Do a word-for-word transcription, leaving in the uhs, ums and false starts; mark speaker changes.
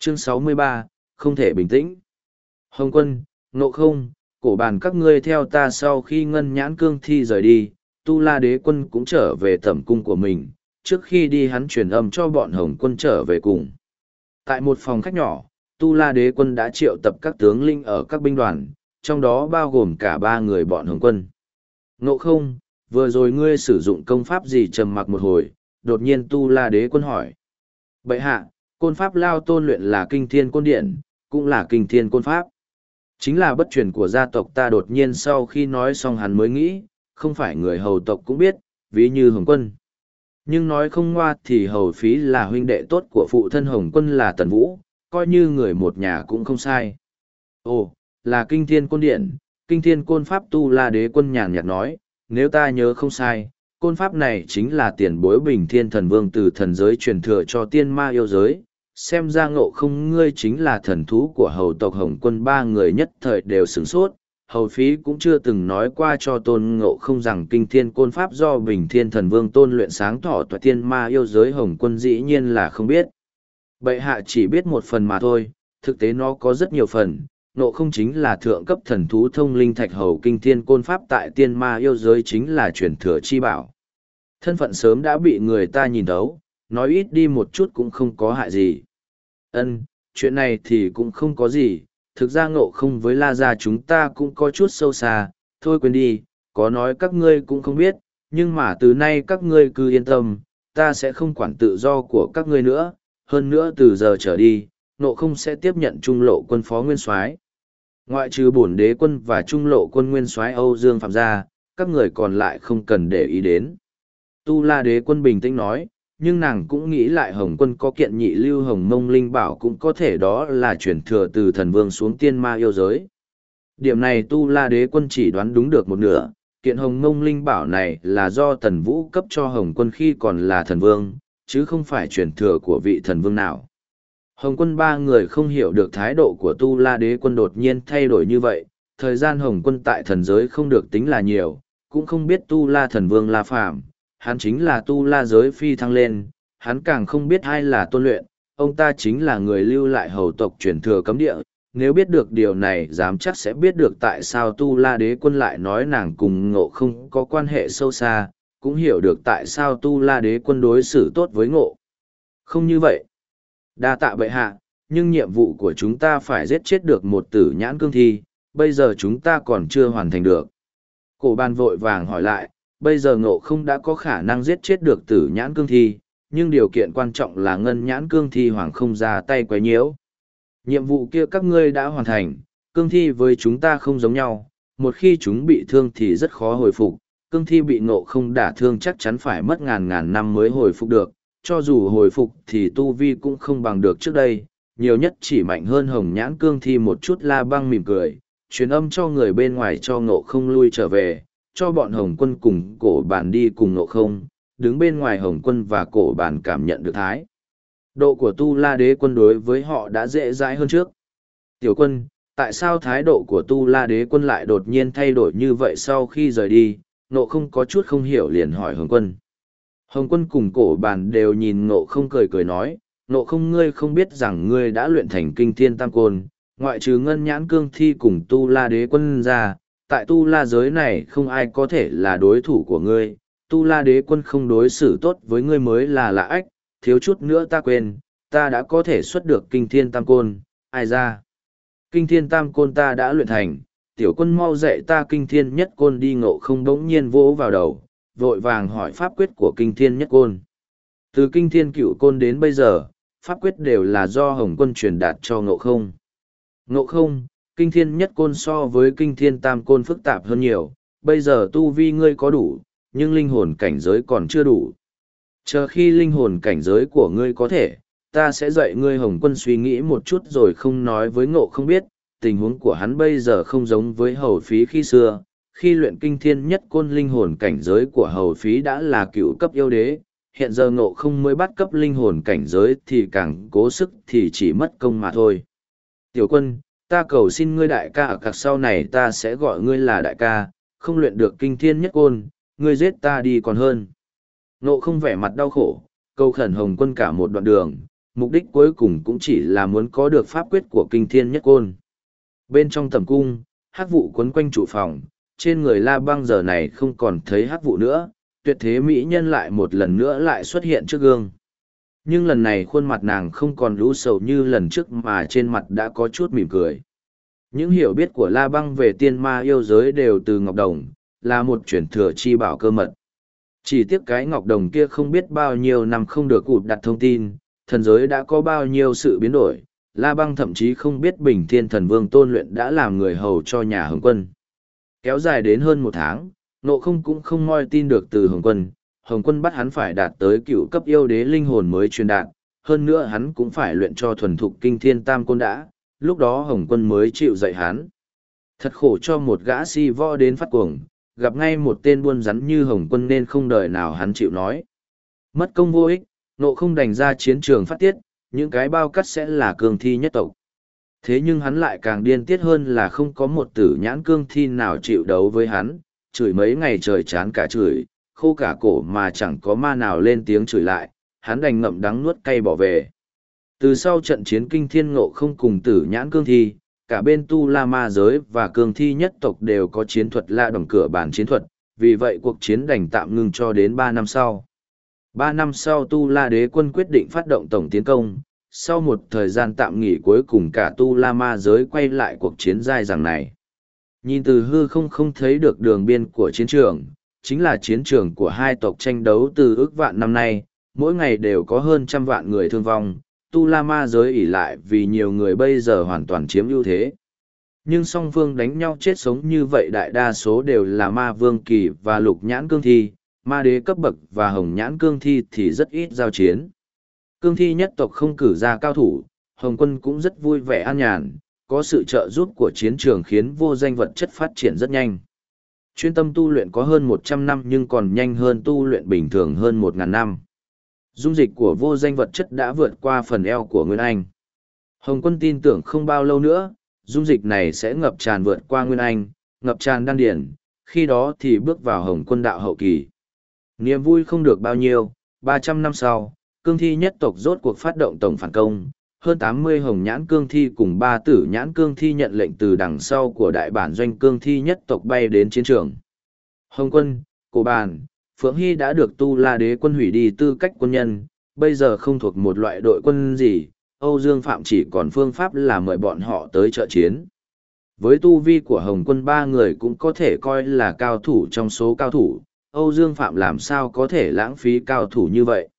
Speaker 1: Chương sáu mươi ba, không thể bình tĩnh. Hồng Quân, Ngộ Không, cổ bàn các ngươi theo ta. Sau khi ngân nhãn cương thi rời đi, Tu La Đế Quân cũng trở về tẩm cung của mình, trước khi đi hắn truyền âm cho bọn Hồng Quân trở về cùng. Tại một phòng khách nhỏ, Tu La Đế Quân đã triệu tập các tướng linh ở các binh đoàn, trong đó bao gồm cả ba người bọn Hồng Quân. Ngộ Không, vừa rồi ngươi sử dụng công pháp gì? Trầm mặc một hồi, đột nhiên Tu La Đế Quân hỏi. Bệ hạ, côn pháp Lao Tôn luyện là Kinh Thiên Côn Điện, cũng là Kinh Thiên Côn Pháp. Chính là bất truyền của gia tộc ta. Đột nhiên sau khi nói xong hắn mới nghĩ, không phải người hầu tộc cũng biết, ví như Hồng Quân. Nhưng nói không ngoa thì Hầu Phí là huynh đệ tốt của phụ thân Hồng Quân là Tần Vũ, coi như người một nhà cũng không sai. Ồ, là Kinh Thiên Côn Điện, Kinh Thiên Côn Pháp. Tu La Đế Quân nhàn nhạt nói, nếu ta nhớ không sai, côn pháp này chính là tiền bối Bình Thiên Thần Vương từ thần giới truyền thừa cho tiên ma yêu giới. Xem ra Ngộ Không ngươi chính là thần thú của hầu tộc Hồng Quân. Ba người nhất thời đều sửng sốt. Hầu Phí cũng chưa từng nói qua cho Tôn Ngộ Không rằng Kinh Thiên Côn Pháp do Bình Thiên Thần Vương tôn luyện sáng tỏ tọa tiên ma yêu giới. Hồng Quân dĩ nhiên là không biết. Bệ hạ chỉ biết một phần mà thôi, thực tế nó có rất nhiều phần. Ngộ Không chính là thượng cấp thần thú thông linh thạch hầu. Kinh Thiên Côn Pháp tại tiên ma yêu giới chính là truyền thừa chi bảo. Thân phận sớm đã bị người ta nhìn thấu, nói ít đi một chút cũng không có hại gì. Ân, chuyện này thì cũng không có gì, thực ra Ngộ Không với La Gia chúng ta cũng có chút sâu xa, thôi quên đi, có nói các ngươi cũng không biết, nhưng mà từ nay các ngươi cứ yên tâm, ta sẽ không quản tự do của các ngươi nữa, hơn nữa từ giờ trở đi, Ngộ Không sẽ tiếp nhận trung lộ quân phó nguyên soái. Ngoại trừ bổn đế quân và trung lộ quân nguyên soái Âu Dương Phạm gia, các người còn lại không cần để ý đến. Tu La Đế Quân bình tĩnh nói, nhưng nàng cũng nghĩ lại Hồng Quân có kiện nhị lưu Hồng Mông Linh Bảo cũng có thể đó là chuyển thừa từ thần vương xuống tiên ma yêu giới. Điểm này Tu La Đế Quân chỉ đoán đúng được một nửa, kiện Hồng Mông Linh Bảo này là do Tần Vũ cấp cho Hồng Quân khi còn là thần vương, chứ không phải chuyển thừa của vị thần vương nào. Hồng Quân ba người không hiểu được thái độ của Tu La Đế Quân đột nhiên thay đổi như vậy, thời gian Hồng Quân tại thần giới không được tính là nhiều, cũng không biết Tu La thần vương La Phàm. Hắn chính là Tu La giới phi thăng lên, hắn càng không biết ai là tôn luyện, ông ta chính là người lưu lại hầu tộc truyền thừa cấm địa. Nếu biết được điều này dám chắc sẽ biết được tại sao Tu La Đế Quân lại nói nàng cùng Ngộ Không có quan hệ sâu xa, cũng hiểu được tại sao Tu La Đế Quân đối xử tốt với Ngộ Không như vậy. Đa tạ bệ hạ, nhưng nhiệm vụ của chúng ta phải giết chết được một tử nhãn cương thi, bây giờ chúng ta còn chưa hoàn thành được. Cổ Bàn vội vàng hỏi lại, bây giờ Ngộ Không đã có khả năng giết chết được tử nhãn cương thi, nhưng điều kiện quan trọng là ngân nhãn cương thi hoàng không ra tay quấy nhiễu. Nhiệm vụ kia các ngươi đã hoàn thành, cương thi với chúng ta không giống nhau, một khi chúng bị thương thì rất khó hồi phục, cương thi bị Ngộ Không đả thương chắc chắn phải mất ngàn ngàn năm mới hồi phục được, cho dù hồi phục thì tu vi cũng không bằng được trước đây, nhiều nhất chỉ mạnh hơn hồng nhãn cương thi một chút. La Băng mỉm cười, truyền âm cho người bên ngoài cho Ngộ Không lui trở về, cho bọn Hồng Quân cùng Cổ Bàn đi cùng Ngộ Không, đứng bên ngoài Hồng Quân và Cổ Bàn cảm nhận được thái độ của Tu La Đế Quân đối với họ đã dễ dãi hơn trước. Tiểu Quân, tại sao thái độ của Tu La Đế Quân lại đột nhiên thay đổi như vậy sau khi rời đi? Ngộ Không có chút không hiểu liền hỏi Hồng Quân. Hồng Quân cùng Cổ Bàn đều nhìn Ngộ Không cười cười nói, Ngộ Không ngươi không biết rằng ngươi đã luyện thành Kinh Thiên Tam Côn, ngoại trừ ngân nhãn cương thi cùng Tu La Đế Quân ra, tại Tu La giới này không ai có thể là đối thủ của ngươi, Tu La Đế Quân không đối xử tốt với ngươi mới là lạ ách, thiếu chút nữa ta quên, ta đã có thể xuất được Kinh Thiên Tam Côn, ai ra? Kinh Thiên Tam Côn ta đã luyện thành, Tiểu Quân mau dạy ta Kinh Thiên Nhất Côn đi. Ngộ Không bỗng nhiên vỗ vào đầu, vội vàng hỏi pháp quyết của Kinh Thiên Nhất Côn. Từ Kinh Thiên Cựu Côn đến bây giờ, pháp quyết đều là do Hồng Quân truyền đạt cho Ngộ Không. Ngộ Không, Kinh Thiên Nhất Côn so với Kinh Thiên Tam Côn phức tạp hơn nhiều, bây giờ tu vi ngươi có đủ, nhưng linh hồn cảnh giới còn chưa đủ. Chờ khi linh hồn cảnh giới của ngươi có thể, ta sẽ dạy ngươi. Hồng Quân suy nghĩ một chút rồi không nói với Ngộ Không biết, tình huống của hắn bây giờ không giống với Hầu Phí khi xưa. Khi luyện Kinh Thiên Nhất Côn, linh hồn cảnh giới của Hầu Phí đã là cựu cấp yêu đế, hiện giờ Ngộ Không mới bắt cấp linh hồn cảnh giới thì càng cố sức thì chỉ mất công mà thôi. Tiểu Quân, ta cầu xin ngươi đại ca, ở cặc sau này ta sẽ gọi ngươi là đại ca, không luyện được Kinh Thiên Nhất Côn, ngươi giết ta đi còn hơn. Ngộ Không vẻ mặt đau khổ, cầu khẩn Hồng Quân cả một đoạn đường, mục đích cuối cùng cũng chỉ là muốn có được pháp quyết của kinh thiên nhất côn. Bên trong tầm cung, hắc vụ quấn quanh trụ phòng, trên người La Băng giờ này không còn thấy hắc vụ nữa, tuyệt thế mỹ nhân lại một lần nữa lại xuất hiện trước gương. Nhưng lần này khuôn mặt nàng không còn lũ sầu như lần trước mà trên mặt đã có chút mỉm cười. Những hiểu biết của La Băng về tiên ma yêu giới đều từ Ngọc Đồng, là một truyền thừa chi bảo cơ mật. Chỉ tiếc cái Ngọc Đồng kia không biết bao nhiêu năm không được cụt đặt thông tin, thần giới đã có bao nhiêu sự biến đổi, La Băng thậm chí không biết Bình Thiên Thần Vương Tôn Luyện đã làm người hầu cho nhà Hồng Quân. Kéo dài đến hơn một tháng, Ngộ Không cũng không moi tin được từ Hồng Quân. Hồng Quân bắt hắn phải đạt tới cựu cấp yêu đế linh hồn mới truyền đạt, hơn nữa hắn cũng phải luyện cho thuần thục kinh thiên tam côn đã, lúc đó Hồng Quân mới chịu dạy hắn. Thật khổ cho một gã si võ đến phát cuồng, gặp ngay một tên buôn rắn như Hồng Quân nên không đời nào hắn chịu nói. Mất công vô ích, Ngộ Không đành ra chiến trường phát tiết, những cái bao cắt sẽ là cương thi nhất tộc. Thế nhưng hắn lại càng điên tiết hơn là không có một tử nhãn cương thi nào chịu đấu với hắn, chửi mấy ngày trời chán cả chửi, khô cả cổ mà chẳng có ma nào lên tiếng chửi lại, hắn đành ngậm đắng nuốt cay bỏ về. Từ sau trận chiến kinh thiên Ngộ Không cùng tử nhãn cương thi, cả bên tu la ma giới và cương thi nhất tộc đều có chiến thuật la đồng cửa bản chiến thuật, vì vậy cuộc chiến đành tạm ngừng cho đến ba năm sau. Ba năm sau tu la đế quân quyết định phát động tổng tiến công, sau một thời gian tạm nghỉ cuối cùng cả tu la ma giới quay lại cuộc chiến dai dẳng này. Nhìn từ hư không không thấy được đường biên của chiến trường, chính là chiến trường của hai tộc tranh đấu từ ước vạn năm nay, mỗi ngày đều có hơn trăm vạn người thương vong, tu la ma giới ỉ lại vì nhiều người bây giờ hoàn toàn chiếm ưu thế. Nhưng song phương đánh nhau chết sống như vậy đại đa số đều là ma vương kỳ và lục nhãn cương thi, ma đế cấp bậc và hồng nhãn cương thi thì rất ít giao chiến. Cương thi nhất tộc không cử ra cao thủ, Hồng Quân cũng rất vui vẻ an nhàn, có sự trợ giúp của chiến trường khiến vô danh vật chất phát triển rất nhanh. Chuyên tâm tu luyện có hơn một trăm năm nhưng còn nhanh hơn tu luyện bình thường hơn một nghìn năm. Dung dịch của vô danh vật chất đã vượt qua phần eo của Nguyên Anh. Hồng Quân tin tưởng không bao lâu nữa, dung dịch này sẽ ngập tràn vượt qua Nguyên Anh, ngập tràn đan điển, khi đó thì bước vào Hồng Quân đạo hậu kỳ. Niềm vui không được bao nhiêu, ba trăm năm sau, cương thi nhất tộc rốt cuộc phát động tổng phản công, hơn tám mươi hồng nhãn cương thi cùng ba tử nhãn cương thi nhận lệnh từ đằng sau của đại bản doanh cương thi nhất tộc bay đến chiến trường. Hồng Quân, Cổ Bàn, Phượng Hy đã được tu la đế quân hủy đi tư cách quân nhân, bây giờ không thuộc một loại đội quân gì, Âu Dương Phạm chỉ còn phương pháp là mời bọn họ tới trợ chiến. Với tu vi của Hồng Quân ba người cũng có thể coi là cao thủ trong số cao thủ, Âu Dương Phạm làm sao có thể lãng phí cao thủ như vậy.